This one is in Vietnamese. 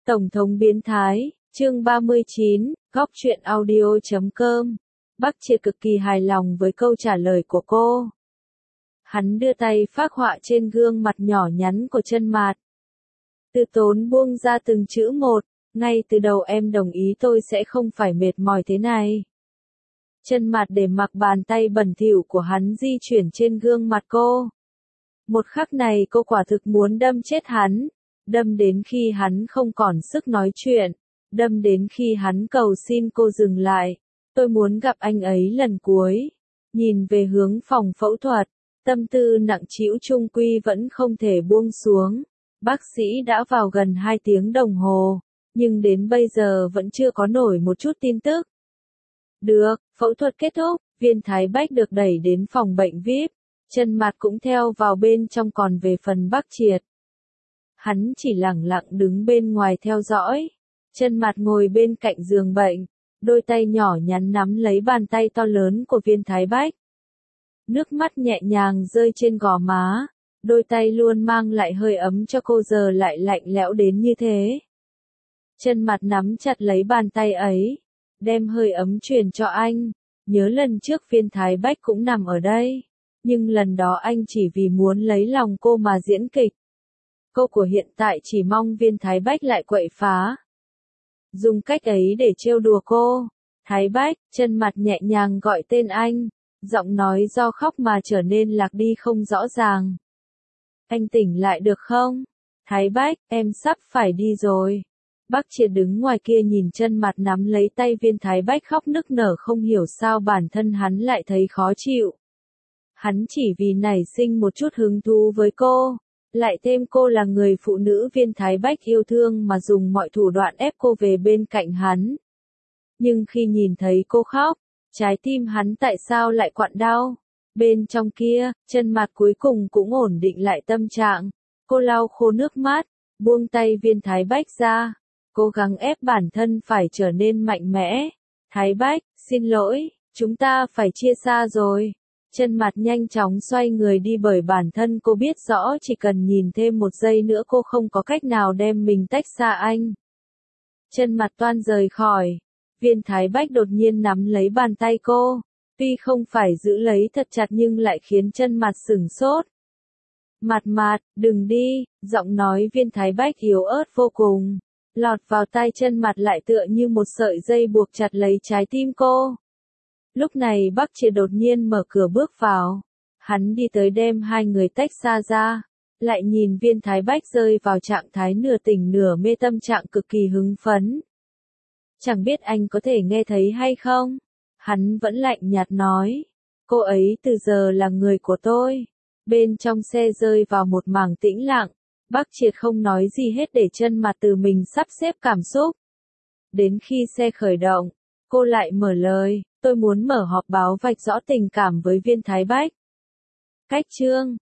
Tổng thống biến thái, chương 39, góc truyện audio.com. Bắc Triệt cực kỳ hài lòng với câu trả lời của cô. Hắn đưa tay phác họa trên gương mặt nhỏ nhắn của Chân Mạt. Từ Tốn buông ra từng chữ một, ngay từ đầu em đồng ý tôi sẽ không phải mệt mỏi thế này. Chân Mạt để mặc bàn tay bẩn thỉu của hắn di chuyển trên gương mặt cô. Một khắc này cô quả thực muốn đâm chết hắn, đâm đến khi hắn không còn sức nói chuyện, đâm đến khi hắn cầu xin cô dừng lại. Tôi muốn gặp anh ấy lần cuối. Nhìn về hướng phòng phẫu thuật, tâm tư nặng trĩu chung quy vẫn không thể buông xuống. Bác sĩ đã vào gần 2 tiếng đồng hồ, nhưng đến bây giờ vẫn chưa có nổi một chút tin tức. Được, phẫu thuật kết thúc, Viên Thái Bách được đẩy đến phòng bệnh VIP, Chân Mạt cũng theo vào bên trong. Còn về phần Bắc Triệt, hắn chỉ lẳng lặng đứng bên ngoài theo dõi. Chân Mạt ngồi bên cạnh giường bệnh, đôi tay nhỏ nhắn nắm lấy bàn tay to lớn của Viên Thái Bách. Nước mắt nhẹ nhàng rơi trên gò má, đôi tay luôn mang lại hơi ấm cho cô giờ lại lạnh lẽo đến như thế. Chân Mạt nắm chặt lấy bàn tay ấy, đem hơi ấm truyền cho anh. Nhớ lần trước Viên Thái Bách cũng nằm ở đây, nhưng lần đó anh chỉ vì muốn lấy lòng cô mà diễn kịch. Cô của hiện tại chỉ mong Viên Thái Bách lại quậy phá, dùng cách ấy để trêu đùa cô. Thái Bách, Chân Mạt nhẹ nhàng gọi tên anh, giọng nói do khóc mà trở nên lạc đi không rõ ràng. Anh tỉnh lại được không? Thái Bách, em sắp phải đi rồi. Bắc Triệt đứng ngoài kia nhìn Chân Mạt nắm lấy tay Viên Thái Bách khóc nức nở, không hiểu sao bản thân hắn lại thấy khó chịu. Hắn chỉ vì nảy sinh một chút hứng thú với cô, lại thêm cô là người phụ nữ Viên Thái Bách yêu thương mà dùng mọi thủ đoạn ép cô về bên cạnh hắn. Nhưng khi nhìn thấy cô khóc, trái tim hắn tại sao lại quặn đau? Bên trong kia, Chân Mạt cuối cùng cũng ổn định lại tâm trạng. Cô lau khô nước mắt, buông tay Viên Thái Bách ra, cố gắng ép bản thân phải trở nên mạnh mẽ. Thái Bách, xin lỗi, chúng ta phải chia xa rồi. Chân Mạt nhanh chóng xoay người đi bởi bản thân cô biết rõ chỉ cần nhìn thêm một giây nữa cô không có cách nào đem mình tách xa anh. Chân Mạt toan rời khỏi. Viên Thái Bách đột nhiên nắm lấy bàn tay cô, tuy không phải giữ lấy thật chặt nhưng lại khiến Chân Mạt sửng sốt. Mạt, đừng đi, giọng nói Viên Thái Bách yếu ớt vô cùng, lọt vào tai Chân Mạt lại tựa như một sợi dây buộc chặt lấy trái tim cô. Lúc này Bắc Triệt đột nhiên mở cửa bước vào, hắn đi tới đem hai người tách xa ra, lại nhìn Viên Thái Bách rơi vào trạng thái nửa tỉnh nửa mê, tâm trạng cực kỳ hứng phấn. Chẳng biết anh có thể nghe thấy hay không? Hắn vẫn lạnh nhạt nói. Cô ấy từ giờ là người của tôi. Bên trong xe rơi vào một mảng tĩnh lặng. Bắc Triệt không nói gì hết để Chân Mạt từ mình sắp xếp cảm xúc. Đến khi xe khởi động, cô lại mở lời. Tôi muốn mở họp báo vạch rõ tình cảm với Viên Thái Bách. Cách chương